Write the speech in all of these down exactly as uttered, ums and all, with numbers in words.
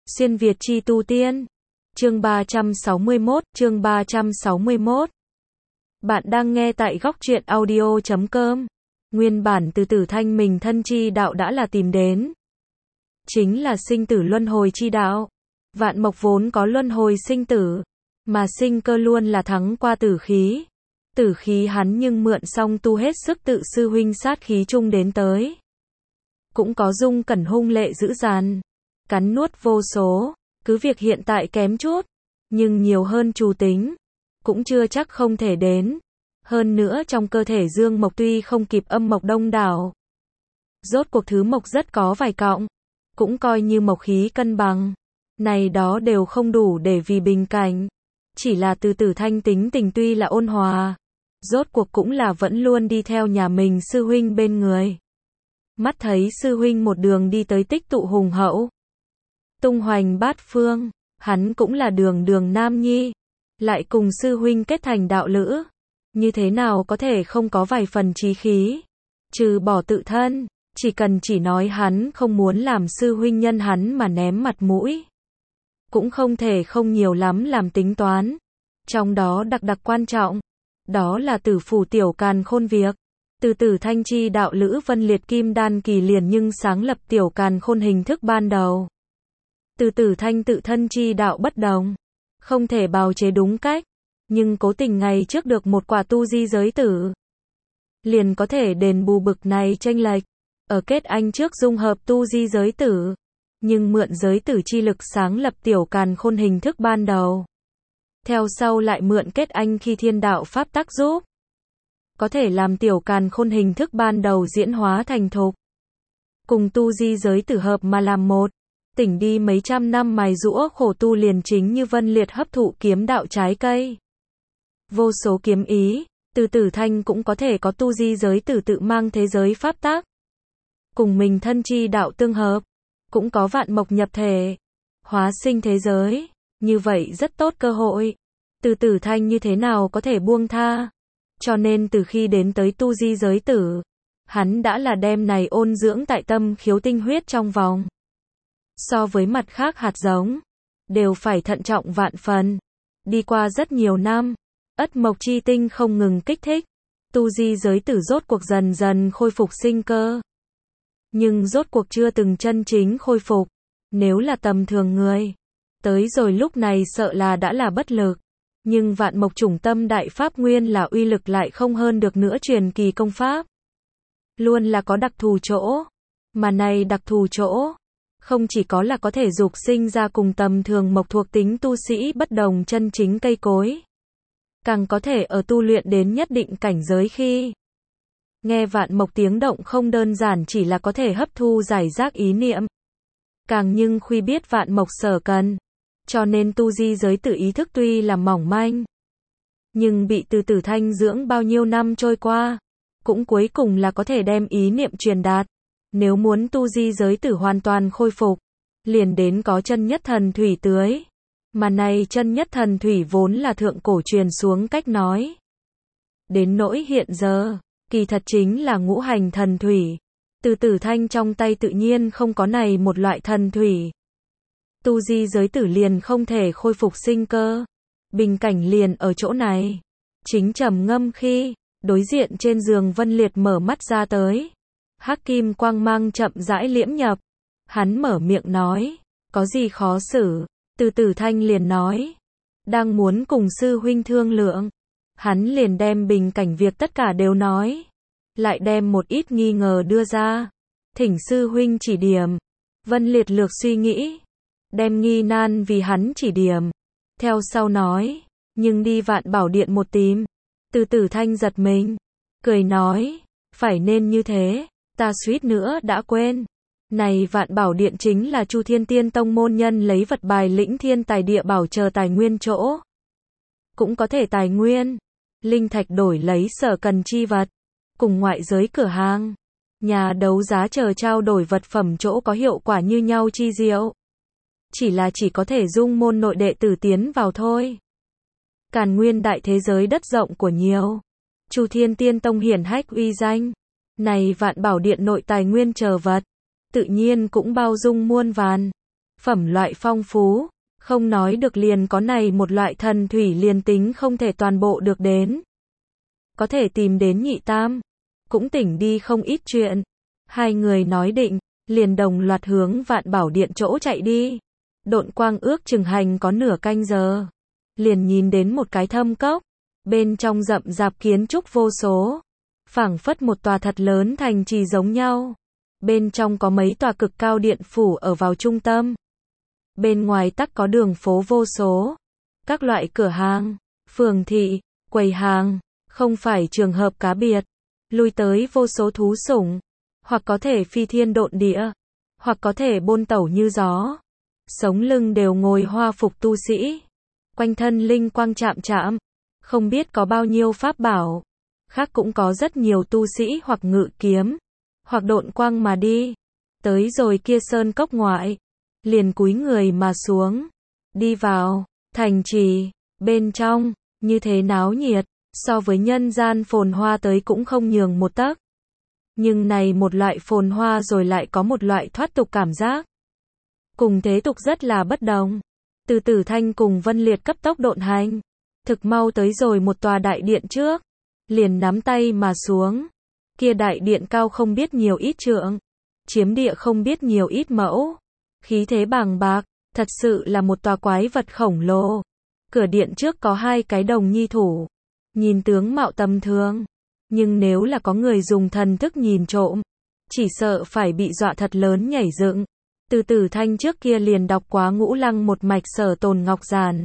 Xuyên Việt chi tu tiên. Chương ba trăm sáu mươi mốt, chương ba trăm sáu mươi mốt. Bạn đang nghe tại góc truyện audio chấm com. Nguyên bản từ tử thanh mình thân chi đạo đã là tìm đến. Chính là sinh tử luân hồi chi đạo. Vạn mộc vốn có luân hồi sinh tử, mà sinh cơ luôn là thắng qua tử khí. Tử khí hắn nhưng mượn xong tu hết sức tự sư huynh sát khí chung đến tới. Cũng có dung cẩn hung lệ dữ dằn, cắn nuốt vô số, cứ việc hiện tại kém chút, nhưng nhiều hơn chủ tính, cũng chưa chắc không thể đến. Hơn nữa trong cơ thể dương mộc tuy không kịp âm mộc đông đảo, rốt cuộc thứ mộc rất có vài cọng, cũng coi như mộc khí cân bằng. Này đó đều không đủ để vì bình cảnh, chỉ là từ tử thanh tính tình tuy là ôn hòa, rốt cuộc cũng là vẫn luôn đi theo nhà mình sư huynh bên người. Mắt thấy sư huynh một đường đi tới tích tụ hùng hậu, tung hoành bát phương, hắn cũng là đường đường nam nhi, lại cùng sư huynh kết thành đạo lữ, như thế nào có thể không có vài phần chí khí. Trừ bỏ tự thân, chỉ cần chỉ nói hắn không muốn làm sư huynh nhân hắn mà ném mặt mũi, cũng không thể không nhiều lắm làm tính toán. Trong đó đặc đặc quan trọng, đó là tử phủ tiểu càn khôn việc. Từ tử thanh chi đạo lữ vân liệt kim đan kỳ liền nhưng sáng lập tiểu càn khôn hình thức ban đầu. Từ tử thanh tự thân chi đạo bất đồng, không thể bào chế đúng cách, nhưng cố tình ngày trước được một quả tu di giới tử, liền có thể đền bù bực này chênh lệch. Ở kết anh trước dung hợp tu di giới tử, nhưng mượn giới tử chi lực sáng lập tiểu càn khôn hình thức ban đầu. Theo sau lại mượn kết anh khi thiên đạo pháp tác giúp, có thể làm tiểu càn khôn hình thức ban đầu diễn hóa thành thục, cùng tu di giới tử hợp mà làm một. Tỉnh đi mấy trăm năm mài giũa khổ tu liền chính như vân liệt hấp thụ kiếm đạo trái cây. Vô số kiếm ý, từ tử thanh cũng có thể có tu di giới tử tự mang thế giới pháp tác, cùng mình thân chi đạo tương hợp, cũng có vạn mộc nhập thể, hóa sinh thế giới, như vậy rất tốt cơ hội. Từ tử thanh như thế nào có thể buông tha, cho nên từ khi đến tới tu di giới tử, hắn đã là đem này ôn dưỡng tại tâm khiếu tinh huyết trong vòng. So với mặt khác hạt giống, đều phải thận trọng vạn phần. Đi qua rất nhiều năm, ất mộc chi tinh không ngừng kích thích, tu di giới tử rốt cuộc dần dần khôi phục sinh cơ. Nhưng rốt cuộc chưa từng chân chính khôi phục. Nếu là tầm thường người, tới rồi lúc này sợ là đã là bất lực. Nhưng vạn mộc chủng tâm đại pháp nguyên là uy lực lại không hơn được nữa truyền kỳ công pháp. Luôn là có đặc thù chỗ. Mà này đặc thù chỗ, không chỉ có là có thể dục sinh ra cùng tầm thường mộc thuộc tính tu sĩ bất đồng chân chính cây cối, càng có thể ở tu luyện đến nhất định cảnh giới khi nghe vạn mộc tiếng động không đơn giản chỉ là có thể hấp thu giải rác ý niệm, càng nhưng khuy biết vạn mộc sở cần. Cho nên tu di giới tử ý thức tuy là mỏng manh, nhưng bị từ tử thanh dưỡng bao nhiêu năm trôi qua, cũng cuối cùng là có thể đem ý niệm truyền đạt. Nếu muốn tu di giới tử hoàn toàn khôi phục, liền đến có chân nhất thần thủy tưới. Mà này chân nhất thần thủy vốn là thượng cổ truyền xuống cách nói. Đến nỗi hiện giờ, kỳ thật chính là ngũ hành thần thủy. Từ tử thanh trong tay tự nhiên không có này một loại thần thủy. Tu di giới tử liền không thể khôi phục sinh cơ. Bình cảnh liền ở chỗ này. Chính trầm ngâm khi, đối diện trên giường vân liệt mở mắt ra tới. Hắc kim quang mang chậm rãi liễm nhập. Hắn mở miệng nói, có gì khó xử. Từ tử thanh liền nói, đang muốn cùng sư huynh thương lượng. Hắn liền đem bình cảnh việc tất cả đều nói, lại đem một ít nghi ngờ đưa ra, thỉnh sư huynh chỉ điểm. Vân liệt lược suy nghĩ, đem nghi nan vì hắn chỉ điểm. Theo sau nói, nhưng đi vạn bảo điện một tìm. Từ tử thanh giật mình, cười nói, phải nên như thế, ta suýt nữa đã quên. Này vạn bảo điện chính là Chu Thiên Tiên Tông môn nhân lấy vật bài lĩnh thiên tài địa bảo chờ tài nguyên chỗ. Cũng có thể tài nguyên, linh thạch đổi lấy sở cần chi vật, cùng ngoại giới cửa hàng, nhà đấu giá chờ trao đổi vật phẩm chỗ có hiệu quả như nhau chi diệu. Chỉ là chỉ có thể dung môn nội đệ tử tiến vào thôi. Càn nguyên đại thế giới đất rộng của nhiều. Chu Thiên Tiên Tông hiển hách uy danh. Này vạn bảo điện nội tài nguyên chờ vật, tự nhiên cũng bao dung muôn vàn. phẩm loại phong phú, không nói được liền có này một loại thần thủy liền tính không thể toàn bộ được đến. Có thể tìm đến nhị tam, cũng tỉnh đi không ít chuyện. Hai người nói định, liền đồng loạt hướng Vạn Bảo Điện chỗ chạy đi. Độn quang ước chừng hành có nửa canh giờ. Liền nhìn đến một cái thâm cốc, bên trong rậm rạp kiến trúc vô số. Phảng phất một tòa thật lớn thành trì giống nhau. Bên trong có mấy tòa cực cao điện phủ ở vào trung tâm. Bên ngoài tắc có đường phố vô số. Các loại cửa hàng, phường thị, quầy hàng, không phải trường hợp cá biệt. Lui tới vô số thú sủng. Hoặc có thể phi thiên độn địa. Hoặc có thể bôn tẩu như gió. Sống lưng đều ngồi hoa phục tu sĩ. Quanh thân linh quang chạm chạm. Không biết có bao nhiêu pháp bảo. Khác cũng có rất nhiều tu sĩ hoặc ngự kiếm. Hoặc độn quang mà đi. Tới rồi kia sơn cốc ngoại. Liền cúi người mà xuống. Đi vào. Thành trì. Bên trong. Như thế náo nhiệt. So với nhân gian phồn hoa tới cũng không nhường một tấc. Nhưng này một loại phồn hoa rồi lại có một loại thoát tục cảm giác. Cùng thế tục rất là bất đồng. Từ Tử Thanh cùng Vân Liệt cấp tốc độn hành. Thực mau tới rồi một tòa đại điện trước. Liền nắm tay mà xuống. Kia đại điện cao không biết nhiều ít trượng. Chiếm địa không biết nhiều ít mẫu. Khí thế bàng bạc. Thật sự là một tòa quái vật khổng lồ. Cửa điện trước có hai cái đồng nhi thủ. Nhìn tướng mạo tầm thường. Nhưng nếu là có người dùng thần thức nhìn trộm. Chỉ sợ phải bị dọa thật lớn nhảy dựng. Từ Tử Thanh trước kia liền đọc quá Ngũ Lăng một mạch Sở Tồn Ngọc Giản.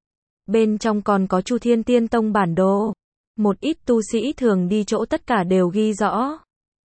Bên trong còn có Chu Thiên Tiên Tông bản đồ. Một ít tu sĩ thường đi chỗ tất cả đều ghi rõ.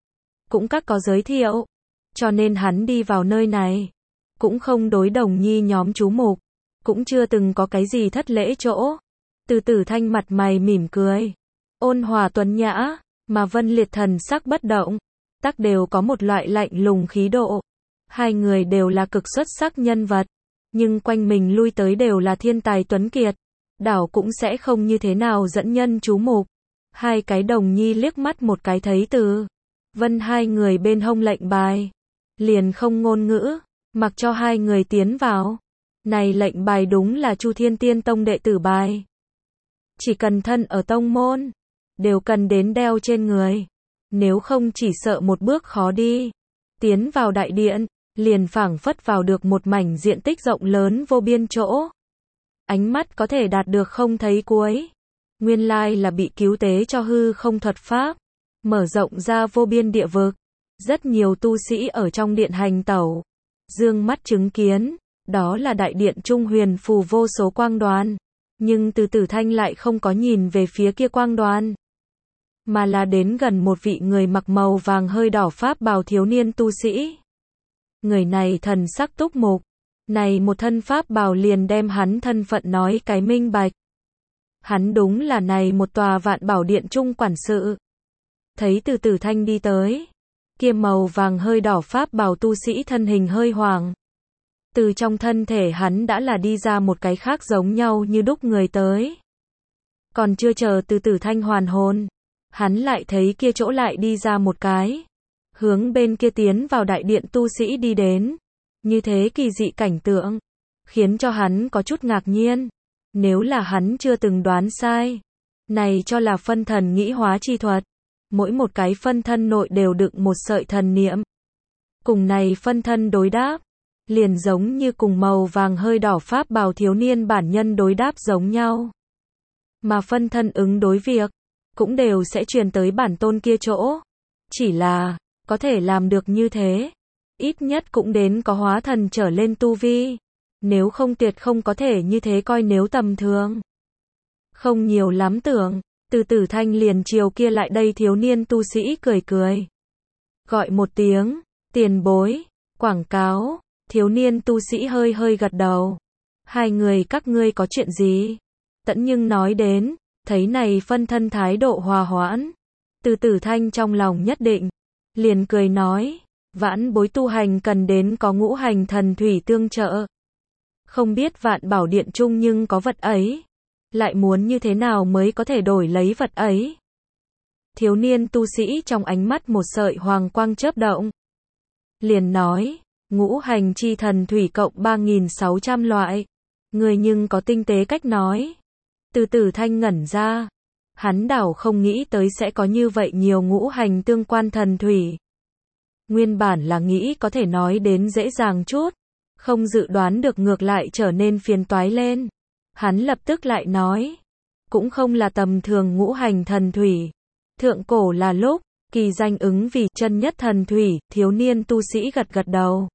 Cũng các có giới thiệu. Cho nên hắn đi vào nơi này. Cũng không đối đồng nhi nhóm chú mục. Cũng chưa từng có cái gì thất lễ chỗ. Từ Tử Thanh mặt mày mỉm cười. Ôn hòa tuấn nhã. Mà Vân Liệt thần sắc bất động. Tắc đều có một loại lạnh lùng khí độ. Hai người đều là cực xuất sắc nhân vật. Nhưng quanh mình lui tới đều là thiên tài tuấn kiệt. Đảo cũng sẽ không như thế nào dẫn nhân chú mục. Hai cái đồng nhi liếc mắt một cái thấy Từ Vân hai người bên hông lệnh bài. Liền không ngôn ngữ. Mặc cho hai người tiến vào. Này lệnh bài đúng là Chu Thiên Tiên Tông đệ tử bài. Chỉ cần thân ở tông môn. Đều cần đến đeo trên người. Nếu không chỉ sợ một bước khó đi. Tiến vào đại điện. Liền phảng phất vào được một mảnh diện tích rộng lớn vô biên chỗ. Ánh mắt có thể đạt được không thấy cuối. Nguyên lai là bị cứu tế cho hư không thuật pháp. Mở rộng ra vô biên địa vực. Rất nhiều tu sĩ ở trong điện hành tẩu. Dương mắt chứng kiến. Đó là đại điện trung huyền phù vô số quang đoàn. Nhưng Từ Tử Thanh lại không có nhìn về phía kia quang đoàn. Mà là đến gần một vị người mặc màu vàng hơi đỏ pháp bào thiếu niên tu sĩ. Người này thần sắc túc mục. Này một thân pháp bào liền đem hắn thân phận nói cái minh bạch. Hắn đúng là này một tòa Vạn Bảo Điện trung quản sự. Thấy Từ Tử Thanh đi tới. Kia màu vàng hơi đỏ pháp bào tu sĩ thân hình hơi hoàng. Từ trong thân thể hắn đã là đi ra một cái khác giống nhau như đúc người tới. Còn chưa chờ Từ Tử Thanh hoàn hồn. Hắn lại thấy kia chỗ lại đi ra một cái. Hướng bên kia tiến vào đại điện tu sĩ đi đến. Như thế kỳ dị cảnh tượng. Khiến cho hắn có chút ngạc nhiên. Nếu là hắn chưa từng đoán sai. Này cho là phân thần nghĩ hóa chi thuật. Mỗi một cái phân thân nội đều đựng một sợi thần niệm. Cùng này phân thân đối đáp. Liền giống như cùng màu vàng hơi đỏ pháp bào thiếu niên bản nhân đối đáp giống nhau. Mà phân thân ứng đối việc. Cũng đều sẽ truyền tới bản tôn kia chỗ. Chỉ là, có thể làm được như thế. Ít nhất cũng đến có hóa thần trở lên tu vi. Nếu không tuyệt không có thể như thế coi nếu tầm thường. Không nhiều lắm tưởng. Từ Tử Thanh liền chiều kia lại đây thiếu niên tu sĩ cười cười. Gọi một tiếng, tiền bối, quảng cáo. Thiếu niên tu sĩ hơi hơi gật đầu. Hai người các ngươi có chuyện gì? Tẫn nhưng nói đến. Thấy này phân thân thái độ hòa hoãn. Từ Tử Thanh trong lòng nhất định. Liền cười nói. Vãn bối tu hành cần đến có ngũ hành thần thủy tương trợ. Không biết Vạn Bảo Điện chung nhưng có vật ấy. Lại muốn như thế nào mới có thể đổi lấy vật ấy. Thiếu niên tu sĩ trong ánh mắt một sợi hoàng quang chớp động. Liền nói. Ngũ hành chi thần thủy cộng ba nghìn sáu trăm loại. Người nhưng có tinh tế cách nói. Từ Tử Thanh ngẩn ra. Hắn đảo không nghĩ tới sẽ có như vậy nhiều ngũ hành tương quan thần thủy. Nguyên bản là nghĩ có thể nói đến dễ dàng chút. Không dự đoán được ngược lại trở nên phiền toái lên. Hắn lập tức lại nói. Cũng không là tầm thường ngũ hành thần thủy. Thượng cổ là lúc, kỳ danh ứng vì chân nhất thần thủy, thiếu niên tu sĩ gật gật đầu.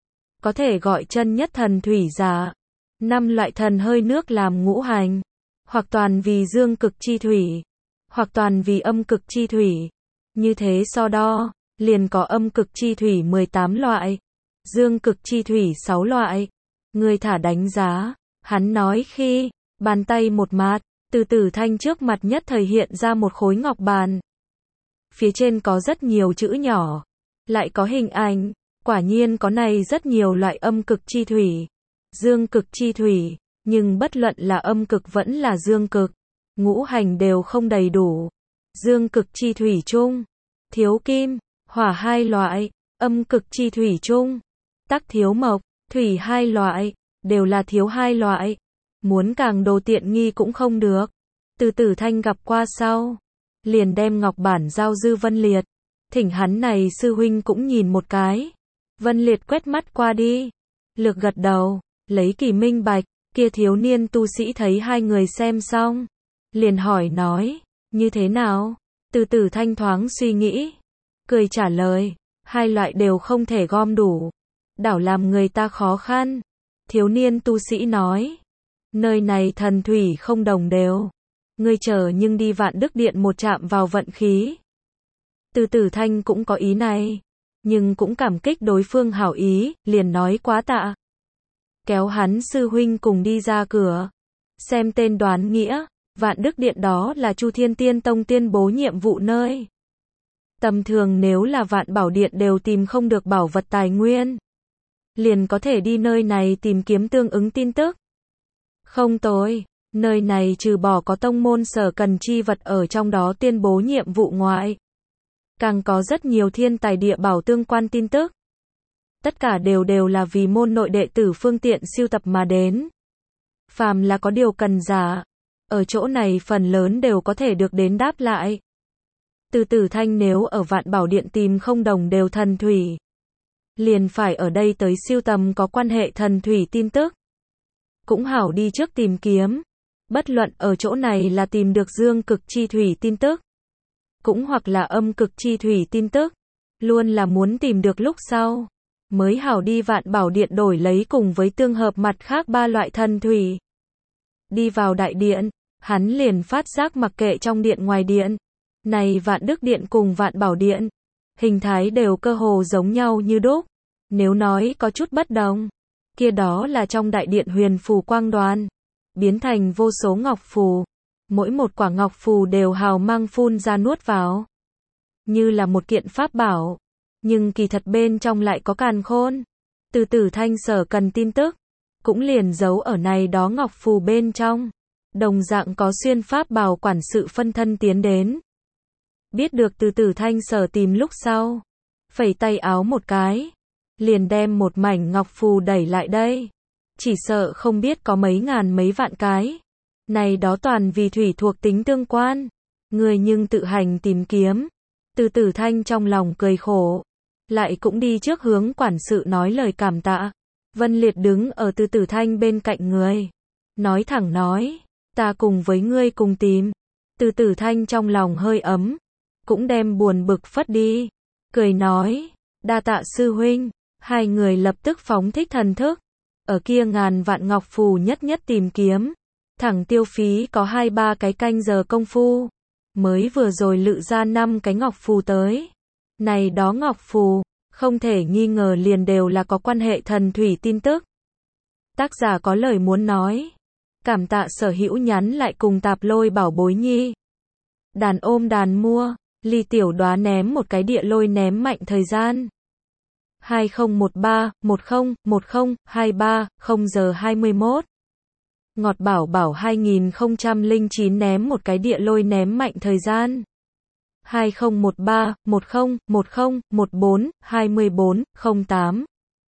Có thể gọi chân nhất thần thủy giả. Năm loại thần hơi nước làm ngũ hành. Hoặc toàn vì dương cực chi thủy. Hoặc toàn vì âm cực chi thủy. Như thế so đo, liền có âm cực chi thủy mười tám loại. Dương cực chi thủy sáu loại. Người thả đánh giá. Hắn nói khi, bàn tay một mát, Từ Tử Thanh trước mặt nhất thời hiện ra một khối ngọc bàn. Phía trên có rất nhiều chữ nhỏ. Lại có hình ảnh. Quả nhiên có này rất nhiều loại âm cực chi thủy. Dương cực chi thủy. Nhưng bất luận là âm cực vẫn là dương cực. Ngũ hành đều không đầy đủ. Dương cực chi thủy chung. Thiếu kim, hỏa hai loại. Âm cực chi thủy chung. Tắc thiếu mộc, thủy hai loại. Đều là thiếu hai loại. Muốn càng đồ tiện nghi cũng không được. Từ Tử Thanh gặp qua sau. Liền đem ngọc bản giao Dư Vân Liệt. Thỉnh hắn này sư huynh cũng nhìn một cái. Vân Liệt quét mắt qua đi. Lược gật đầu. Lấy kỳ minh bạch. Kia thiếu niên tu sĩ thấy hai người xem xong. Liền hỏi nói. Như thế nào? Từ Tử Thanh thoáng suy nghĩ. Cười trả lời. Hai loại đều không thể gom đủ. Đảo làm người ta khó khăn. Thiếu niên tu sĩ nói. Nơi này thần thủy không đồng đều. Ngươi chờ nhưng đi Vạn Đức Điện một chạm vào vận khí. Từ Tử Thanh cũng có ý này. Nhưng cũng cảm kích đối phương hảo ý, liền nói quá tạ. Kéo hắn sư huynh cùng đi ra cửa. Xem tên đoán nghĩa, Vạn Đức Điện đó là Chu Thiên Tiên Tông tuyên bố nhiệm vụ nơi. Tầm thường nếu là Vạn Bảo Điện đều tìm không được bảo vật tài nguyên. Liền có thể đi nơi này tìm kiếm tương ứng tin tức. Không tối, nơi này trừ bỏ có tông môn sở cần chi vật ở trong đó tuyên bố nhiệm vụ ngoại. Càng có rất nhiều thiên tài địa bảo tương quan tin tức. Tất cả đều đều là vì môn nội đệ tử phương tiện siêu tập mà đến. Phàm là có điều cần giả. Ở chỗ này phần lớn đều có thể được đến đáp lại. Từ Tử Thanh nếu ở Vạn Bảo Điện tìm không đồng đều thần thủy. Liền phải ở đây tới siêu tầm có quan hệ thần thủy tin tức. Cũng hảo đi trước tìm kiếm. Bất luận ở chỗ này là tìm được dương cực chi thủy tin tức. Cũng hoặc là âm cực chi thủy tin tức. Luôn là muốn tìm được lúc sau. Mới hảo đi Vạn Bảo Điện đổi lấy cùng với tương hợp mặt khác ba loại thần thủy. Đi vào đại điện, hắn liền phát giác mặc kệ trong điện ngoài điện. Này Vạn Đức Điện cùng Vạn Bảo Điện. Hình thái đều cơ hồ giống nhau như đúc. Nếu nói có chút bất đồng. Kia đó là trong đại điện huyền phù quang đoàn. Biến thành vô số ngọc phù. Mỗi một quả ngọc phù đều hào mang phun ra nuốt vào. Như là một kiện pháp bảo. Nhưng kỳ thật bên trong lại có càn khôn. Từ Tử Thanh sở cần tin tức. Cũng liền giấu ở này đó ngọc phù bên trong. Đồng dạng có xuyên pháp bảo quản sự phân thân tiến đến. Biết được Từ Tử Thanh sở tìm lúc sau. Phẩy tay áo một cái. Liền đem một mảnh ngọc phù đẩy lại đây. Chỉ sợ không biết có mấy ngàn mấy vạn cái. Này đó toàn vì thủy thuộc tính tương quan. Người nhưng tự hành tìm kiếm. Từ Tử Thanh trong lòng cười khổ. Lại cũng đi trước hướng quản sự nói lời cảm tạ. Vân Liệt đứng ở Từ Tử Thanh bên cạnh người. Nói thẳng nói. Ta cùng với ngươi cùng tìm. Từ Tử Thanh trong lòng hơi ấm. Cũng đem buồn bực phất đi. Cười nói. Đa tạ sư huynh. Hai người lập tức phóng thích thần thức. Ở kia ngàn vạn ngọc phù nhất nhất tìm kiếm. Thẳng tiêu phí có hai ba cái canh giờ công phu. Mới vừa rồi lự ra năm cái ngọc phù tới. Này đó ngọc phù. Không thể nghi ngờ liền đều là có quan hệ thần thủy tin tức. Tác giả có lời muốn nói. Cảm tạ sở hữu nhắn lại cùng tạp lôi bảo bối nhi. Đàn ôm đàn mua. Ly tiểu đoá ném một cái địa lôi ném mạnh thời gian. hai không một ba, một không, một không, hai ba, không giờ hai mươi mốt. Ngọt bảo bảo hai không không chín ném một cái địa lôi ném mạnh thời gian. hai không một ba, một không, một không, một bốn, hai mươi bốn, không tám.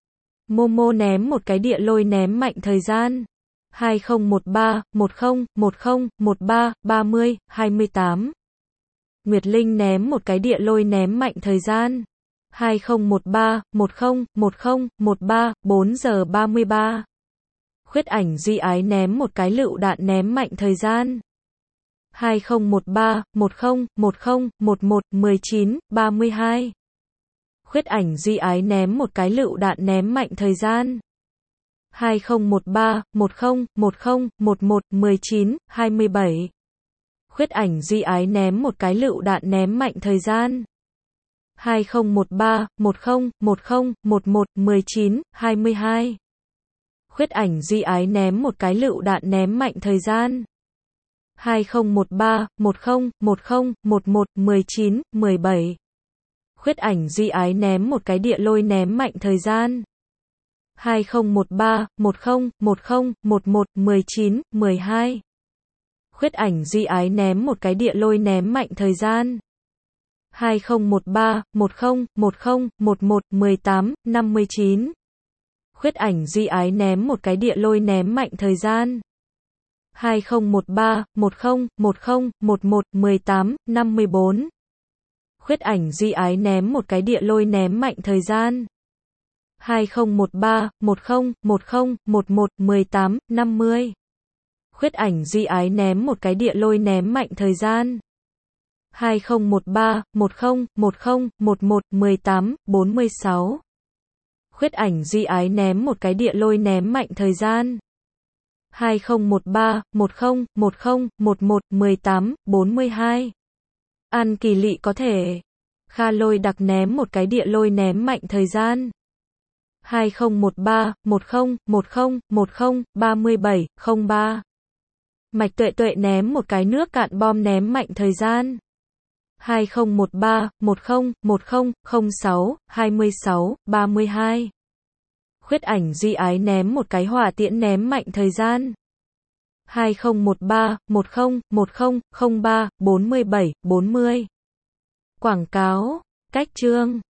Momo ném một cái địa lôi ném mạnh thời gian. hai không một ba, một không, một không, một ba, ba mươi, hai mươi tám. Nguyệt Linh ném một cái địa lôi ném mạnh thời gian. hai không một ba, một không, một không, một ba, bốn giờ ba mươi ba. Khuyết ảnh Duy Ái ném một cái lựu đạn ném mạnh thời gian. hai không một ba, một không, một không, một một, mười chín, ba mươi hai. Khuyết ảnh Duy Ái ném một cái lựu đạn ném mạnh thời gian. hai không một ba, một không, một không, một một, mười chín, hai mươi bảy. Khuyết ảnh Duy Ái ném một cái lựu đạn ném mạnh thời gian. hai không một ba, một không, một không, một một, mười chín, hai mươi hai. Khuyết ảnh Duy Ái ném một cái lựu đạn ném mạnh thời gian. hai không một ba, một không, một không, một một, mười chín, mười bảy. Khuyết ảnh Duy Ái ném một cái địa lôi ném mạnh thời gian. hai không một ba, một không, một không, một một, mười chín, mười hai. Khuyết ảnh Duy Ái ném một cái địa lôi ném mạnh thời gian. hai không một ba, một không, một không, một một, mười tám, năm mươi chín. Khuyết ảnh Duy Ái ném một cái địa lôi ném mạnh thời gian. hai không một ba, một không, một không, một một, mười tám, năm mươi bốn. Khuyết ảnh Duy Ái ném một cái địa lôi ném mạnh thời gian. hai không một ba, một không, một không, một một, mười tám, năm mươi. Khuyết ảnh Duy Ái ném một cái địa lôi ném mạnh thời gian. hai không một ba, một không, một không, một một, mười tám, bốn mươi sáu. Khuyết ảnh Duy Ái ném một cái địa lôi ném mạnh thời gian. hai không một ba, một không, một không, một một, mười tám, bốn mươi hai. An Kỳ Lị có thể. Kha Lôi Đặc ném một cái địa lôi ném mạnh thời gian. hai không một ba, một không, một không, một không, ba mươi bảy, không ba. Mạch Tuệ Tuệ ném một cái nước cạn bom ném mạnh thời gian. hai không một ba, một không, một không, không sáu, hai mươi sáu, ba mươi hai. Khuyết ảnh Duy Ái ném một cái hỏa tiễn ném mạnh thời gian. hai không một ba, một không, một không, không ba, bốn mươi bảy, bốn mươi. Quảng cáo, cách chương